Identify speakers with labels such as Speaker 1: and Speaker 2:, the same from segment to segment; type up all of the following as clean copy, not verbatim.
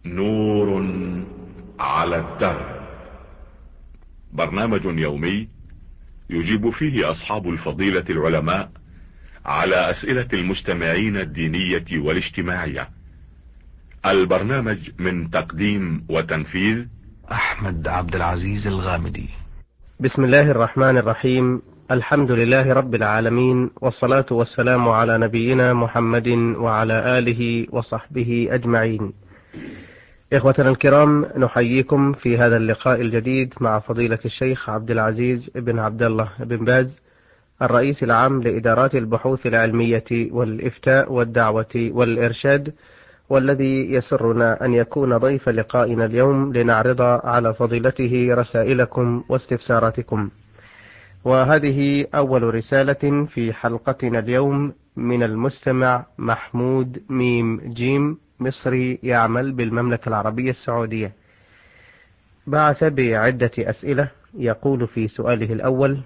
Speaker 1: نور على الدرب. برنامج يومي يجيب فيه أصحاب الفضيلة العلماء على أسئلة المستمعين الدينية والاجتماعية. البرنامج من تقديم وتنفيذ
Speaker 2: أحمد عبد العزيز الغامدي.
Speaker 3: بسم الله الرحمن الرحيم. الحمد لله رب العالمين، والصلاة والسلام على نبينا محمد وعلى آله وصحبه أجمعين. إخوتنا الكرام، نحييكم في هذا اللقاء الجديد مع فضيلة الشيخ عبد العزيز بن عبد الله بن باز، الرئيس العام لإدارات البحوث العلمية والإفتاء والدعوة والإرشاد، والذي يسرنا أن يكون ضيف لقائنا اليوم لنعرض على فضيلته رسائلكم واستفساراتكم. وهذه أول رسالة في حلقتنا اليوم من المستمع محمود ميم جيم، مصري يعمل بالمملكة العربية السعودية. بعث بعدة أسئلة. يقول في سؤاله الأول: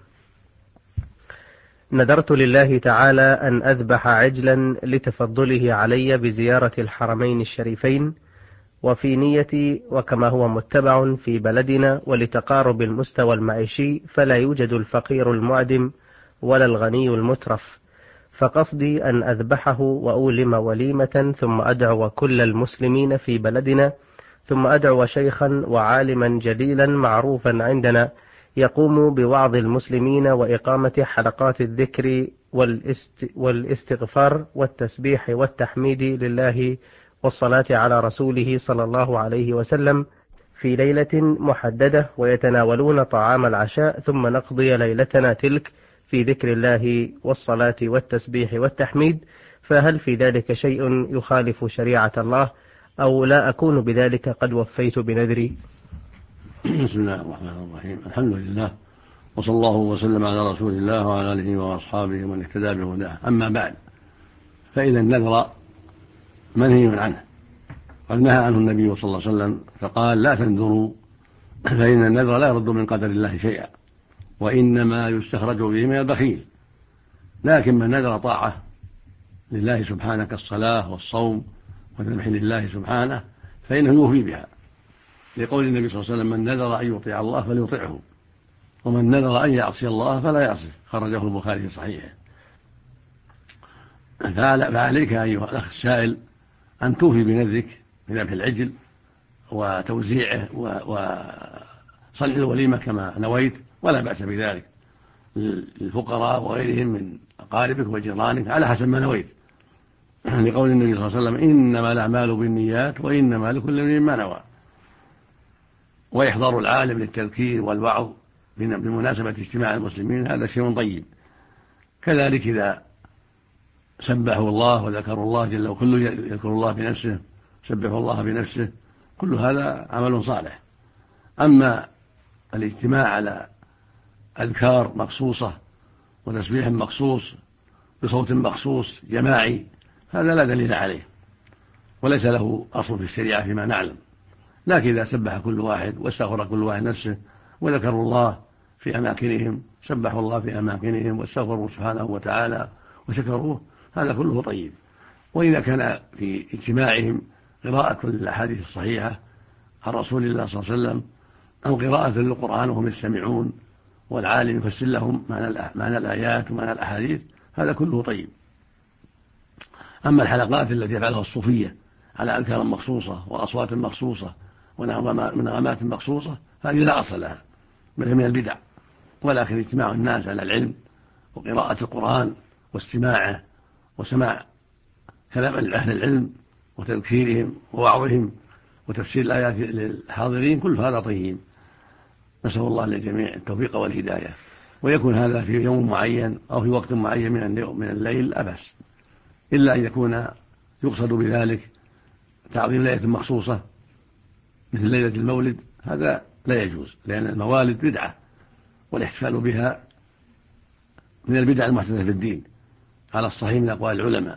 Speaker 3: نذرت لله تعالى أن أذبح عجلا لتفضله علي بزيارة الحرمين الشريفين، وفي نيتي وكما هو متبع في بلدنا ولتقارب المستوى المعيشي، فلا يوجد الفقير المعدم ولا الغني المترف، فقصدي أن أذبحه وأولم وليمة، ثم أدعو كل المسلمين في بلدنا، ثم أدعو شيخا وعالما جليلا معروفا عندنا يقوم بوعظ المسلمين وإقامة حلقات الذكر والاستغفار والتسبيح والتحميد لله والصلاة على رسوله صلى الله عليه وسلم في ليلة محددة، ويتناولون طعام العشاء، ثم نقضي ليلتنا تلك في ذكر الله والصلاة والتسبيح والتحميد. فهل في ذلك شيء يخالف شريعة الله، أو لا أكون بذلك قد وفيت بنذري؟
Speaker 4: بسم الله الرحمن الرحيم. الحمد لله، وصلى الله وسلم على رسول الله وعلى آله وأصحابه ومن اهتدى بهداه. أما بعد، فإذا النذر منهي عنه، قد نهى عنه النبي صلى الله عليه وسلم فقال: لا تنذروا فإن النذر لا يرد من قدر الله شيئا، وإنما يستخرج به من البخيل. لكن من نذر طاعة لله سبحانه كالصلاة والصوم والذبح لله سبحانه فإنه يوفي بها، لقول النبي صلى الله عليه وسلم: من نذر أن يطيع الله فليطعه، ومن نذر أن يعصي الله فلا يعصيه، خرجه البخاري في صحيحه. فعليك أيها الأخ السائل أن توفي بنذرك بذبح العجل وتوزيعه وصنع الوليمة كما نويت، ولا بأس بذلك للفقراء وغيرهم من أقاربك وجيرانك على حسب ما نويت، لقول النبي صلى الله عليه وسلم: إنما الأعمال بالنيات وإنما لكل امرئ ما نوى. وإحضار العالم للتذكير والوعظ بمناسبة اجتماع المسلمين هذا شيء طيب. كذلك إذا سبحوا الله وذكروا الله جل وعلا، يذكر الله بنفسه، سبحوا الله بنفسه، كل هذا عمل صالح. أما الاجتماع على أذكار مخصوصة وتسبيح مخصوص بصوت مخصوص جماعي، هذا لا دليل عليه وليس له أصل في الشريعة فيما نعلم. لكن إذا سبح كل واحد واستغفر كل واحد نفسه وذكروا الله في أماكنهم، سبحوا الله في أماكنهم واستغفروا سبحانه وتعالى وشكروه، هذا كله طيب. وإذا كان في اجتماعهم قراءة للأحاديث الصحيحة عن رسول الله صلى الله عليه وسلم أو قراءة للقرآن وهم يستمعون والعالم يفسر لهم معنى الآيات ومعنى الأحاديث، هذا كله طيب. أما الحلقات التي يفعلها الصوفية على أذكار مخصوصة وأصوات مخصوصة ونغمات مخصوصة، هذه لا أصل لها، بل هي من البدع. ولكن اجتماع الناس على العلم وقراءة القرآن واستماعه وسماع كلام أهل العلم وتذكيرهم ووعظهم وتفسير الآيات للحاضرين، كل هذا طيب. نسأل الله للجميع التوفيق والهداية. ويكون هذا في يوم معين أو في وقت معين من الليل لا بأس، إلا أن يكون يقصد بذلك تعظيم ليلة مخصوصة مثل ليلة المولد، هذا لا يجوز، لأن الموالد بدعة والاحتفال بها من البدع المحدثة في الدين على الصحيح من أقوال العلماء.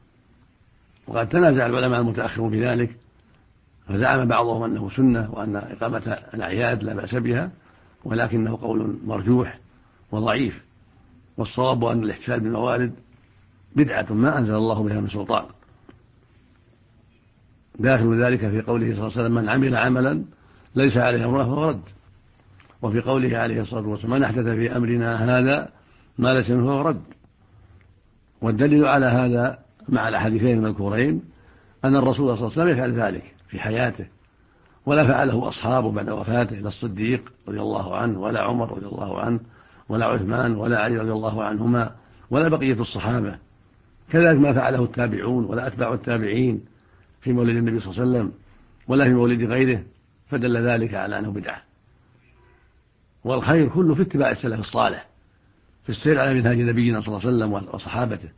Speaker 4: وقد تنازع العلماء المتأخرون في ذلك، فزعم بعضهم أنه سنة وأن إقامة الأعياد لا بأس بها، ولكنه قول مرجوح وضعيف، والصواب أن الاحتفال بالموالد بدعة ما أنزل الله بها من سلطان. داخل ذلك في قوله صلى الله عليه وسلم: من عمل عملا ليس عليه أمرنا فهو رد. وفي قوله عليه الصلاة والسلام: من أحدث في أمرنا هذا ما ليس منه فهو رد. والدليل على هذا مع الحديثين المذكورين أن الرسول صلى الله عليه وسلم يفعل ذلك في حياته، ولا فعله أصحابه بعد وفاته، لا الصديق رضي الله عنه ولا عمر رضي الله عنه ولا عثمان ولا علي رضي الله عنهما ولا بقية الصحابة. كذلك ما فعله التابعون ولا أتباع التابعين في مولد النبي صلى الله عليه وسلم ولا في مولد غيره، فدل ذلك على أنه بدعة. والخير كله في اتباع السلف الصالح، في السير على منهاج نبينا صلى الله عليه وسلم وصحابته.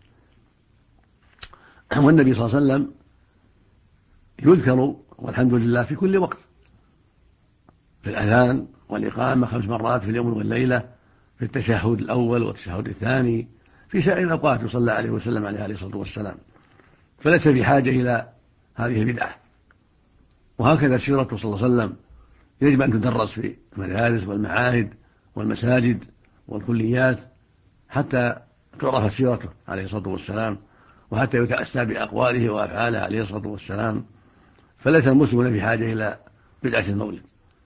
Speaker 4: والنبي صلى الله عليه وسلم يذكر والحمد لله في كل وقت، في الأذان والإقامة 5 مرات في اليوم والليلة، في التشهد الأول والتشهد الثاني، في سائر الأوقات يصلى عليه وسلم عليه الصلاة والسلام. فليس في حاجة إلى هذه البدعة. وهكذا سيرته صلى الله عليه وسلم يجب أن تدرس في المدارس والمعاهد والمساجد والكليات حتى تعرف سيرته عليه الصلاة والسلام، وحتى يتأسى بأقواله وأفعاله عليه الصلاة والسلام. فليس المسلمون في حاجة إلى بدعة المولد.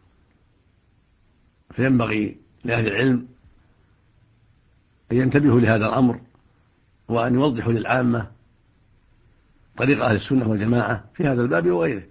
Speaker 4: فينبغي لأهل العلم أن ينتبهوا لهذا الأمر، وأن يوضحوا للعامة طريق أهل السنة والجماعة في هذا الباب وغيره.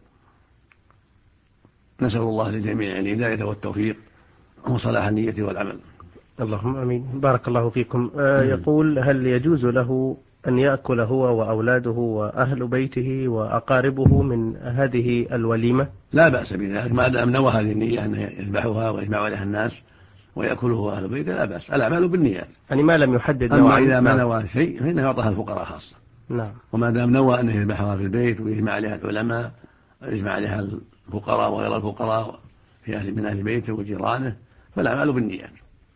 Speaker 4: نسأل الله للجميع الهداية والتوفيق وصلاح النية والعمل.
Speaker 3: اللهم آمين. بارك الله فيكم. يقول: هل يجوز له أن يأكل هو وأولاده وأهل بيته وأقاربه من هذه الوليمة؟
Speaker 4: لا بأس بذلك، ما دام نوى هذه النية أن يذبحها ويجمع عليها الناس ويأكله أهل بيته لا بأس. الأعمال بالنيات،
Speaker 3: يعني ما لم يحدد
Speaker 4: أما إذا ما نوى شيء فإنه يعطيها الفقراء خاصة.
Speaker 3: نعم.
Speaker 4: وما دام نوى أنه يذبحها في البيت ويجمع عليها العلماء ويجمع عليها الفقراء وغير الفقراء من أهل بيته وجيرانه فالأعمال بالنيات.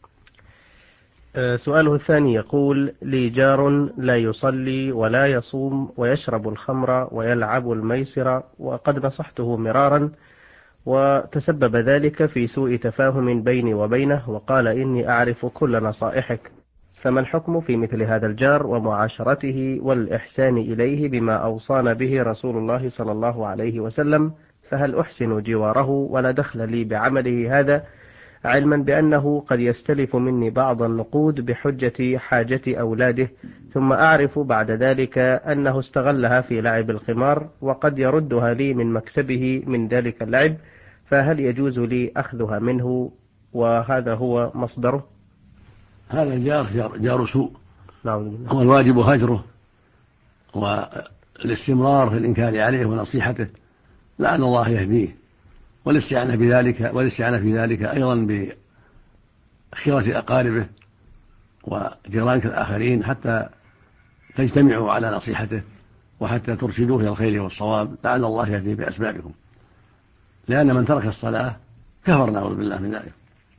Speaker 3: سؤاله الثاني يقول: لي جار لا يصلي ولا يصوم ويشرب الخمر ويلعب الميسر، وقد نصحته مرارا وتسبب ذلك في سوء تفاهم بيني وبينه، وقال: إني أعرف كل نصائحك، فما الحكم في مثل هذا الجار ومعاشرته والإحسان إليه بما أوصانا به رسول الله صلى الله عليه وسلم؟ فهل أحسن جواره ولا دخل لي بعمله هذا، علما بأنه قد يستلف مني بعض النقود بحجة حاجة أولاده، ثم أعرف بعد ذلك أنه استغلها في لعب القمار وقد يردها لي من مكسبه من ذلك اللعب، فهل يجوز لي أخذها منه وهذا هو مصدره؟
Speaker 4: هذا الجار جار سوء،
Speaker 3: نعم.
Speaker 4: هو الواجب هجره والاستمرار في الإنكار عليه ونصيحته، لعل الله يهديه، والاستعانة في ذلك أيضا بخيرة أقاربه وجيرانك الآخرين حتى تجتمعوا على نصيحته وحتى ترشدوه إلى الخير والصواب، لعل الله يهديه بأسبابكم. لأن من ترك الصلاة كفر، نعوذ بالله من ذلك.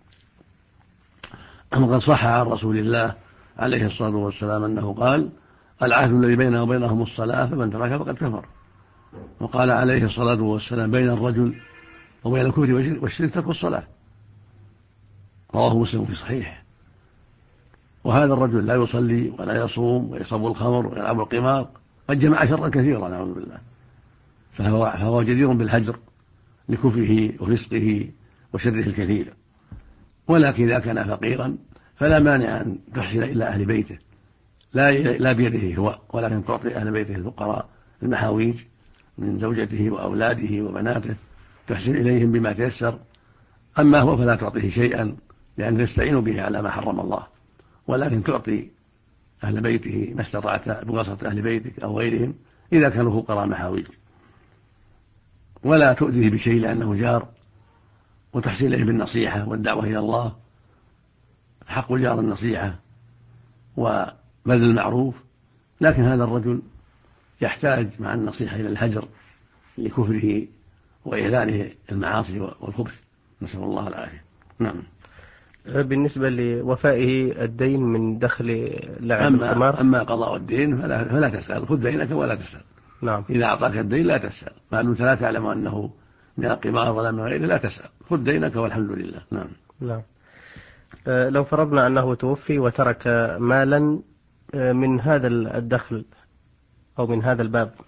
Speaker 4: وقد صح عن رسول الله عليه الصلاة والسلام أنه قال: العهد الذي بيننا وبينهم الصلاة، فمن تركها فقد كفر. وقال عليه الصلاة والسلام: بين الرجل وبين الكفر والشرك ترك الصلاة. رواه مسلم في صحيح. وهذا الرجل لا يصلي ولا يصوم ويشرب الخمر ويلعب القمار قد جمع شرا كثيرا، نعوذ بالله، فهو جدير بالهجر لكفره وفسقه وشره الكثير. ولكن إذا كان فقيرا فلا مانع أن تحسن إلى أهل بيته، لا بيده هو، ولكن تعطي أهل بيته الفقراء المحاويج من زوجته وأولاده وبناته، تحسن إليهم بما تيسر. أما هو فلا تعطيه شيئا، لأن تستعين به على ما حرم الله، ولكن تعطي أهل بيته ما استطعت بواسطة أهل بيتك أو غيرهم إذا كانوا فقراء محاويج، ولا تؤذيه بشيء لأنه جار، وتحسن إليه بالنصيحة والدعوة إلى الله. حق الجار النصيحة وبذل المعروف، لكن هذا الرجل يحتاج مع النصيحة إلى الهجر لكفره وإعلانه المعاصي والخبث، نسأل الله العافية. نعم.
Speaker 3: بالنسبة لوفائه الدين من دخل لعب القمار،
Speaker 4: أما قضاء الدين فلا تسأل، خذ دينك ولا تسأل.
Speaker 3: نعم.
Speaker 4: إذا أعطاك الدين لا تسأل، ما دمت لا تعلم أنه من القمار ولا من غيره لا تسأل، خذ دينك والحمد لله. نعم.
Speaker 3: نعم. لو فرضنا أنه توفي وترك مالا من هذا الدخل أو من هذا الباب،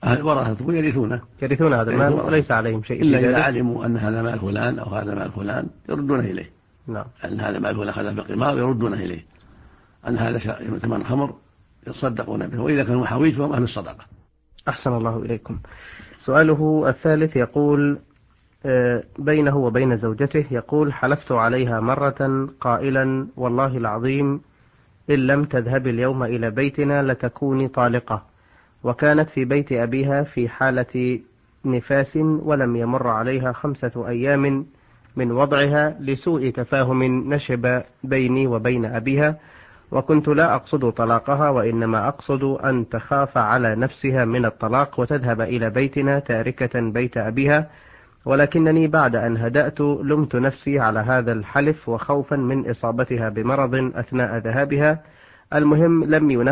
Speaker 4: ورثته
Speaker 3: يرثون هذا المال وليس عليهم شيء
Speaker 4: إلا إذا علموا أن هذا مال فلان أو هذا مال فلان يردونه إليه.
Speaker 3: نعم.
Speaker 4: أن هذا مال فلان أخذ بالقمار يردونه إليه، أن هذا ثمن خمر يتصدقون به، وإذا كانوا محاويج فهم أهل الصدقة.
Speaker 3: أحسن الله إليكم. سؤاله الثالث يقول بينه وبين زوجته، يقول: حلفت عليها مرة قائلا: والله العظيم إن لم تذهب اليوم إلى بيتنا لتكوني طالقة، وكانت في بيت أبيها في حالة نفاس ولم يمر عليها 5 أيام من وضعها لسوء تفاهم نشب بيني وبين أبيها، وكنت لا أقصد طلاقها وإنما أقصد أن تخاف على نفسها من الطلاق وتذهب إلى بيتنا تاركة بيت أبيها، ولكنني بعد أن هدأت لمت نفسي على هذا الحلف وخوفا من إصابتها بمرض أثناء ذهابها. المهم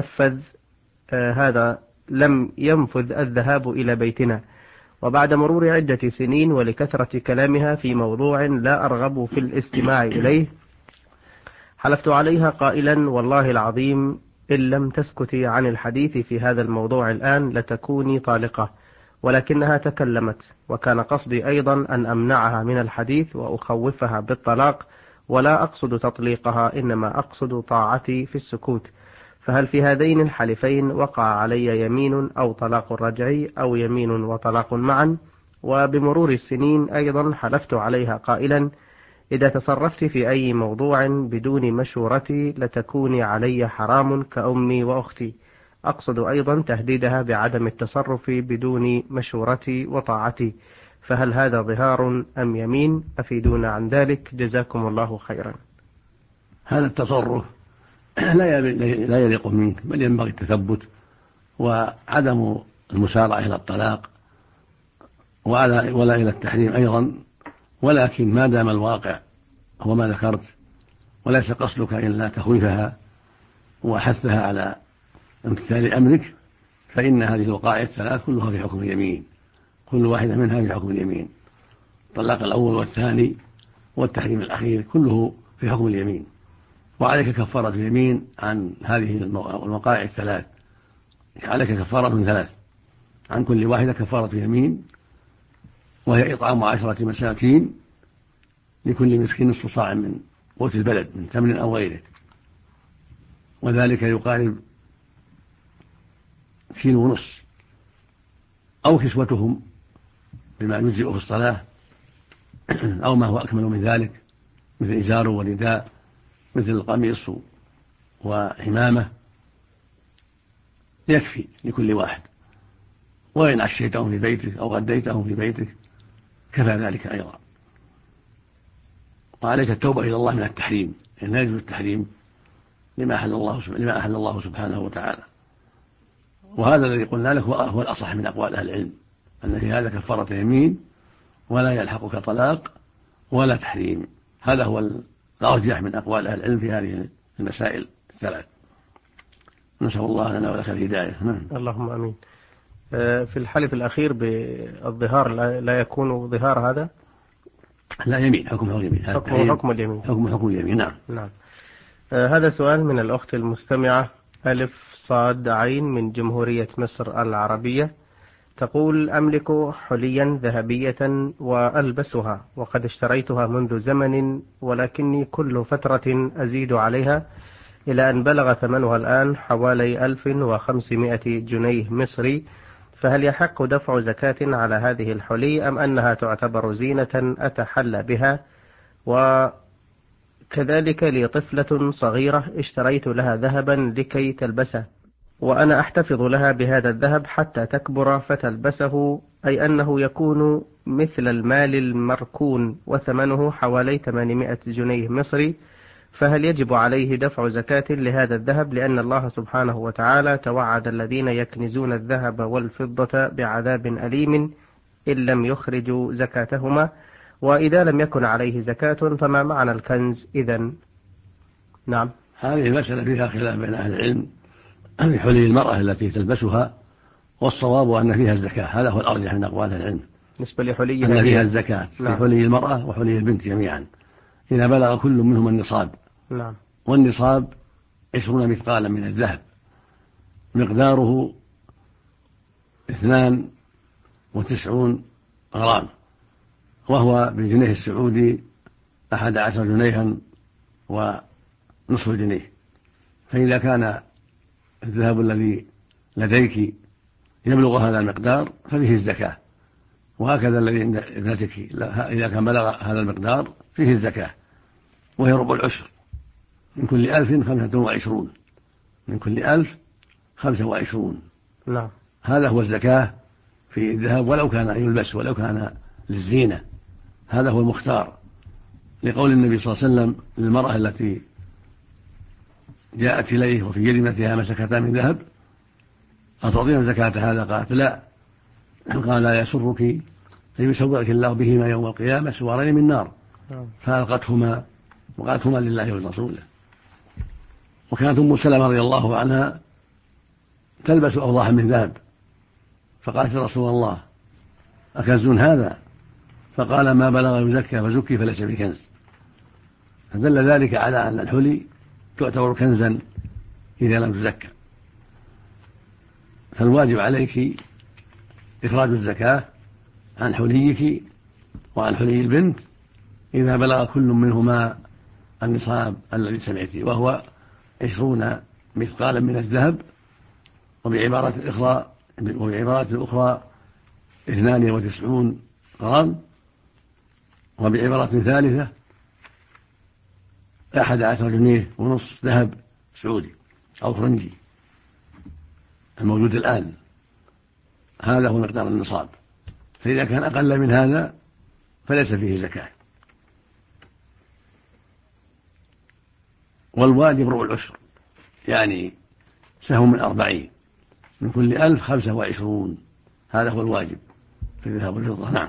Speaker 3: لم ينفذ الذهاب إلى بيتنا، وبعد مرور عدة سنين ولكثرة كلامها في موضوع لا أرغب في الاستماع إليه، حلفت عليها قائلا: والله العظيم إن لم تسكتي عن الحديث في هذا الموضوع الآن لتكوني طالقة، ولكنها تكلمت، وكان قصدي أيضا أن أمنعها من الحديث وأخوفها بالطلاق، ولا أقصد تطليقها إنما أقصد طاعتي في السكوت، فهل في هذين الحلفين وقع علي يمين أو طلاق رجعي أو يمين وطلاق معا؟ وبمرور السنين أيضا حلفت عليها قائلا: إذا تصرفت في أي موضوع بدون مشورتي لتكوني علي حرام كأمي وأختي. أقصد أيضا تهديدها بعدم التصرف بدون مشورتي وطاعتي، فهل هذا ظهار أم يمين؟ أفيدونا عن ذلك جزاكم الله خيرا.
Speaker 4: هذا التصرف لا يليق منك، بل ينبغي التثبت وعدم المسارعة إلى الطلاق ولا إلى التحريم أيضا، ولكن ما دام الواقع هو ما ذكرت وليس قصدك إلا تخويفها وحثها على امتثال أمرك، فإن هذه الوقائع الثلاث كلها في حكم اليمين، كل واحدة منها في حكم اليمين. الطلاق الأول والثاني والتحريم الأخير كله في حكم اليمين، وعليك كفارة اليمين عن هذه الوقائع الثلاث. عليك كفارة 3، عن كل واحدة كفارة يمين، وهي إطعام 10 مساكين لكل مسكين نصف صاع من قوت البلد من تمر أو غيره، وذلك يقارب 1.5 كيلو، أو كسوتهم بما يجزئ في الصلاة أو ما هو أكمل من ذلك، مثل إزار ورداء، مثل القميص وحمامة، يكفي لكل واحد. وإن عشيتهم في بيتك أو غديتهم في بيتك كفى ذلك أيضا. وعليك التوبة إلى الله من التحريم، إن لا يجوز التحريم لما أحل الله سبحانه وتعالى. وهذا الذي قلنا لك هو الأصح من أقوال أهل العلم، أن في هذا كفارة يمين ولا يلحقك طلاق ولا تحريم. هذا هو الأرجح من أقوال أهل العلم في هذه المسائل الثلاث. نسأل الله لنا ولك الهداية.
Speaker 3: اللهم أمين. في الحلف الأخير بالظهار لا يكون ظهار هذا؟
Speaker 4: لا، يمين، حكم اليمين.
Speaker 3: حكم اليمين.
Speaker 4: حكم اليمين.
Speaker 3: نعم. هذا سؤال من الأخت المستمعة ألف صاد عين من جمهورية مصر العربية، تقول: أملك حليا ذهبية وألبسها، وقد اشتريتها منذ زمن، ولكني كل فترة أزيد عليها إلى أن بلغ ثمنها الآن حوالي 1500 جنيه مصري، فهل يحق دفع زكاة على هذه الحلي أم أنها تعتبر زينة أتحلى بها؟ وكذلك لي طفلة صغيرة اشتريت لها ذهبا لكي تلبسه، وأنا أحتفظ لها بهذا الذهب حتى تكبر فتلبسه، أي أنه يكون مثل المال المركون وثمنه حوالي 800 جنيه مصري، فهل يجب عليه دفع زكاة لهذا الذهب؟ لأن الله سبحانه وتعالى توعد الذين يكنزون الذهب والفضة بعذاب أليم إن لم يخرجوا زكاتهما، وإذا لم يكن عليه زكاة فما معنى الكنز إذن؟ نعم.
Speaker 4: هذه المسألة فيها خلاف بين أهل العلم في حلي المرأة التي تلبسها، والصواب أن فيها الزكاة، هذا هو الأرجح من أقوال العلم.
Speaker 3: بالنسبة لحليها
Speaker 4: أن فيها الزكاة. نعم. في حلي المرأة وحلي البنت جميعا إذا بلغ كل منهم النصاب.
Speaker 3: نعم.
Speaker 4: والنصاب 20 مثقالا من الذهب، مقداره 92 غرام، وهو بالجنيه السعودي 11 جنيها ونصف الجنيه. فإذا كان الذهب الذي لديك يبلغ هذا المقدار ففيه الزكاة، وهكذا الذي عند ابنتك إذا كان بلغ هذا المقدار فيه الزكاة، وهي ربع العشر من كل 1025، من كل 1025.
Speaker 3: نعم.
Speaker 4: هذا هو الزكاة في الذهب ولو كان يلبس ولو كان للزينة، هذا هو المختار، لقول النبي صلى الله عليه وسلم للمرأة التي جاءت إليه وفي يد ابنتها مسكتان من ذهب: أتعطين زكاة هذا؟ قالت لا. قال: لا يسرك فيسوّرك الله بهما يوم القيامة سوارين من نار. فألقتهما وقالت: هما لله ولرسوله. وكانت أم سلمة رضي الله عنها تلبس أوضاحا من ذهب، فقالت: يا رسول الله أكنز هذا؟ فقال: ما بلغ يزكى فزكي فليس بكنز. فدل ذلك على أن الحلي تعتبر كنزا إذا لم تزكى. فالواجب عليك إخراج الزكاة عن حليك وعن حلي البنت إذا بلغ كل منهما النصاب الذي سمعتي، وهو 20 مثقالا من الذهب، وبعبارة أخرى 92 غرام، وبعبارة ثالثة 11 جنيه ونصف ذهب سعودي أو فرنجي الموجود الآن. هذا هو مقدار النصاب، فإذا كان أقل من هذا فليس فيه زكاة. والواجب ربع العشر، يعني سهم من 40 من كل 1025. هذا هو الواجب في الذهب والفضة. نعم.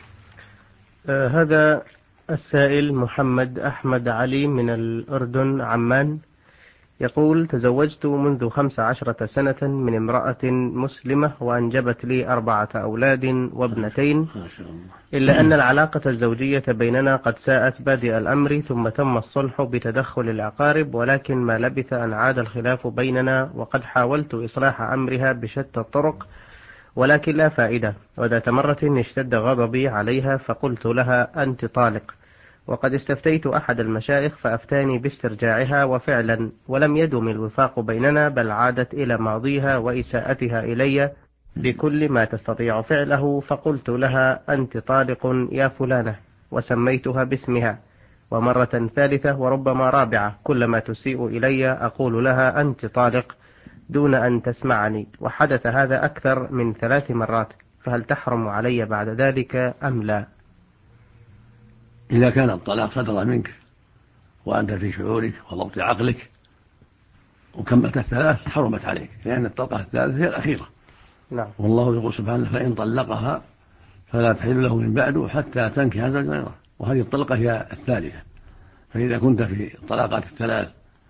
Speaker 3: هذا السائل محمد أحمد علي من الأردن عمان يقول: تزوجت منذ 15 سنة من امرأة مسلمة وأنجبت لي 4 أولاد وابنتين، إلا أن العلاقة الزوجية بيننا قد ساءت بادئ الأمر، ثم تم الصلح بتدخل الأقارب، ولكن ما لبث أن عاد الخلاف بيننا، وقد حاولت إصلاح أمرها بشتى الطرق ولكن لا فائدة. وذات مرة اشتد غضبي عليها فقلت لها: أنت طالق. وقد استفتيت أحد المشايخ فأفتاني باسترجاعها، وفعلا ولم يدم الوفاق بيننا، بل عادت إلى ماضيها وإساءتها إلي بكل ما تستطيع فعله. فقلت لها: أنت طالق يا فلانة، وسميتها باسمها. ومرة ثالثة وربما رابعة كلما تسيء إلي أقول لها: أنت طالق، دون أن تسمعني، وحدث هذا أكثر من 3 مرات، فهل تحرم علي بعد ذلك أم لا؟
Speaker 4: إذا كان الطلاق صدر منك وأنت في شعورك وضبط عقلك وكملت 3 حرمت عليك، لأن الطلقة الثالثة هي الأخيرة.
Speaker 3: نعم.
Speaker 4: والله يقول سبحانه: فإن طلقها فلا تحل له من بعده حتى تنكح زوجا غيره. وهذه الطلقة هي الثالثة. فإذا كنت في الطلاقات ال3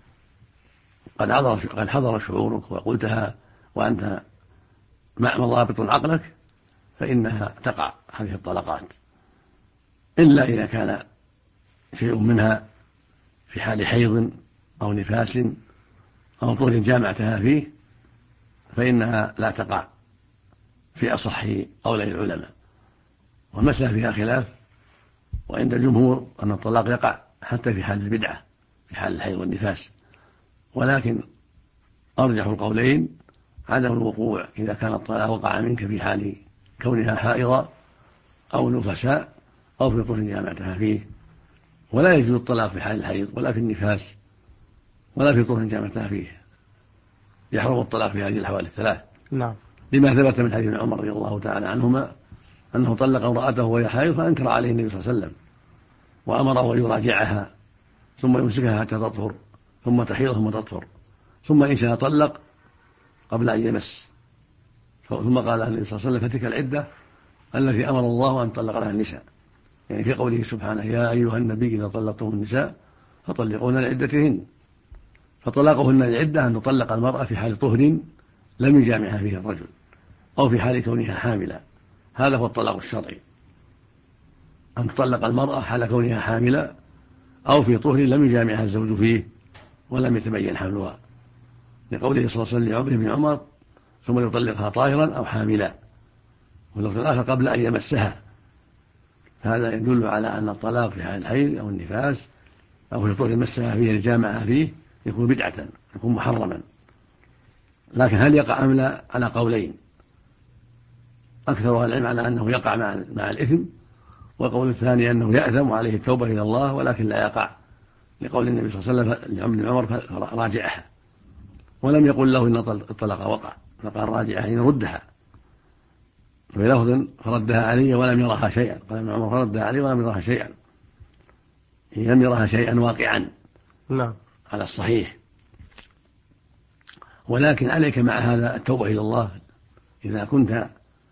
Speaker 4: قد حضر شعورك وقلتها وأنت مع مضابط عقلك فإنها تقع هذه الطلقات، إلا إذا كان شيء منها في حال حيض أو نفاس أو طهر جامعتها فيه فإنها لا تقع في أصح قولي العلماء. والمسألة فيها خلاف، وعند الجمهور أن الطلاق يقع حتى في حال البدعة في حال الحيض والنفاس، ولكن أرجح القولين عدم الوقوع إذا كان الطلاق وقع منك في حال كونها حائضة أو نفساء أو في طهر جامعتها فيه. ولا يجوز الطلاق في حال الحيض ولا في النفاس ولا في طهر جامعتها فيه، يحرم الطلاق في هذه الأحوال ال3.
Speaker 3: نعم.
Speaker 4: لما ثبت من حديث عمر رضي الله تعالى عنهما أنه طلق امرأته وهي حائض فأنكر عليه النبي صلى الله عليه وسلم وأمره أن يراجعها ثم يمسكها حتى تطهر ثم تحيض ثم تطهر، ثم إن شاء طلق قبل أن يمس. ثم قال النبي صلى الله عليه وسلم: فتلك العدة التي أمر الله أن طلق لها النساء، يعني في قوله سبحانه: يا أيها النبي إذا طلقتم النساء فطلقوهن لعدتهن. فطلاقهن العدة أن تطلق المرأة في حال طهر لم يجامعها فيه الرجل أو في حال كونها حاملا. هذا هو الطلاق الشرعي، أن تطلق المرأة حال كونها حاملا أو في طهر لم يجامعها الزوج فيه ولم يتبين حملها، لقوله صلى الله عليه وسلم لعمر بن عمر: ثم يطلقها طاهرا أو حاملا. واللفظ الآخر قبل أن يمسها. هذا يدل على أن الطلاق في حال الحيض أو النفاس أو في طهر مسها فيه الجامعة فيه يكون بدعة، يكون محرما. لكن هل يقع أم لا على قولين، أكثر العلم على أنه يقع مع الإثم، وقول الثاني أنه يأثم وعليه التوبة إلى الله ولكن لا يقع، لقول النبي صلى الله عليه وسلم لابن عمر راجعها، ولم يقل له إن الطلاق وقع، فقال راجعها إن ردها، وفي لفظ فردها علي ولم يرها شيئا، قال ابن عمر فردها علي ولم يرها شيئا، لم يرها شيئا واقعا.
Speaker 3: نعم.
Speaker 4: على الصحيح. ولكن عليك مع هذا التوبة إلى الله إذا كنت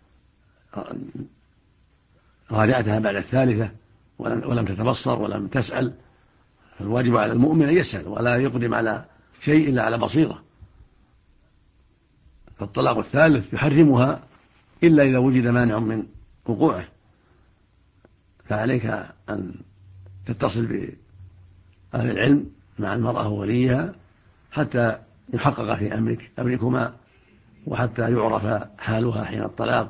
Speaker 4: راجعتها بعد الثالثة ولم تتبصر ولم تسأل، فالواجب على المؤمن أن يسأل ولا يقدم على شيء إلا على بصيرة. فالطلاق الثالث يحرمها إلا إذا وجد مانع من وقوعه، فعليك أن تتصل بأهل العلم مع المرأة ووليها حتى يحقق في أمركما، وحتى يعرف حالها حين الطلاق،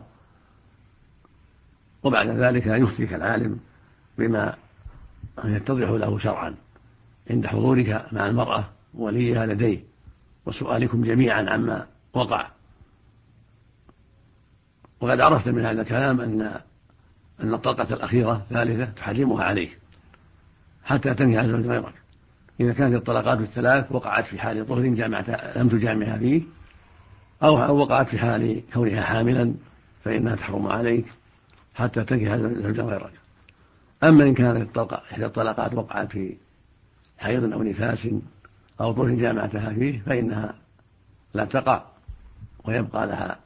Speaker 4: وبعد ذلك يفتيك العالم بما يتضح له شرعا عند حضورك مع المرأة ووليها لديه وسؤالكم جميعا عما وقع. وقد عرفت من هذا الكلام أن الطلقة الأخيرة ثالثة تحرمها عليك حتى تنهي زوج غيرك. إذا كانت الطلقات الثلاث وقعت في حال طهر لم تجامعها فيه، أو وقعت في حال كونها حاملا، فإنها تحرم عليك حتى تنكح زوجا غيرك. أما إن كانت إحدى الطلقات وقعت في حيض أو نفاس أو طهر جامعتها فيه فإنها لا تقع، ويبقى لها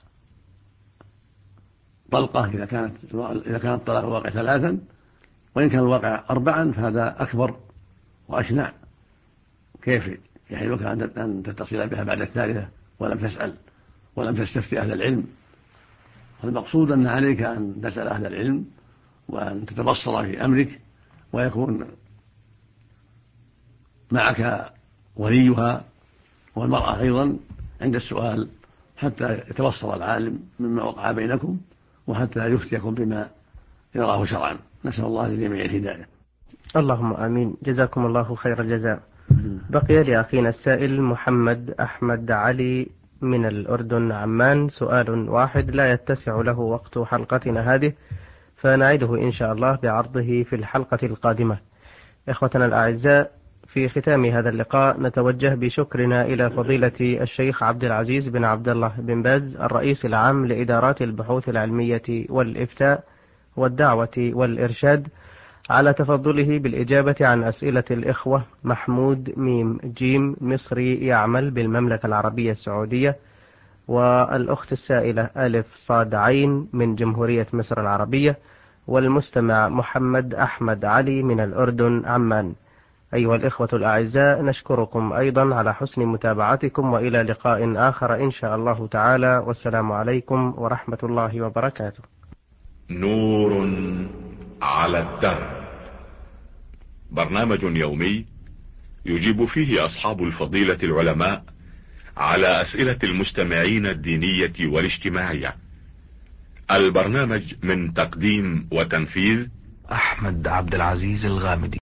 Speaker 4: طلقة إذا كان الطلاق الواقع ثلاثا، وإن كان الواقع أربعا فهذا أكبر وأشنع. كيف يحيلك أن تتصل بها بعد الثالثة ولم تسأل ولم تستفتي أهل العلم؟ فالمقصود أن عليك أن تسأل أهل العلم وأن تتبصر في أمرك، ويكون معك وليها والمرأة أيضا عند السؤال حتى يتبصر العالم مما وقع بينكم، وحتى يفتيكم بما يراه شرعا. نسأل الله للجميع الهداية.
Speaker 3: اللهم آمين. جزاكم الله خير الجزاء. بقي لأخينا السائل محمد أحمد علي من الأردن عمان سؤال واحد لا يتسع له وقت حلقتنا هذه، فنعيده إن شاء الله بعرضه في الحلقة القادمة. إخوتنا الأعزاء، في ختام هذا اللقاء نتوجه بشكرنا إلى فضيلة الشيخ عبد العزيز بن عبد الله بن باز الرئيس العام لإدارات البحوث العلمية والإفتاء والدعوة والإرشاد على تفضله بالإجابة عن أسئلة الإخوة محمود ميم جيم مصري يعمل بالمملكة العربية السعودية، والأخت السائلة ألف صاد عين من جمهورية مصر العربية، والمستمع محمد أحمد علي من الأردن عمان. أيها الإخوة الأعزاء، نشكركم أيضا على حسن متابعتكم، وإلى لقاء آخر إن شاء الله تعالى، والسلام عليكم ورحمة الله وبركاته.
Speaker 1: نور على الدرب، برنامج يومي يجيب فيه أصحاب الفضيلة العلماء على أسئلة المستمعين الدينية والاجتماعية. البرنامج من تقديم وتنفيذ
Speaker 2: أحمد عبد العزيز الغامدي.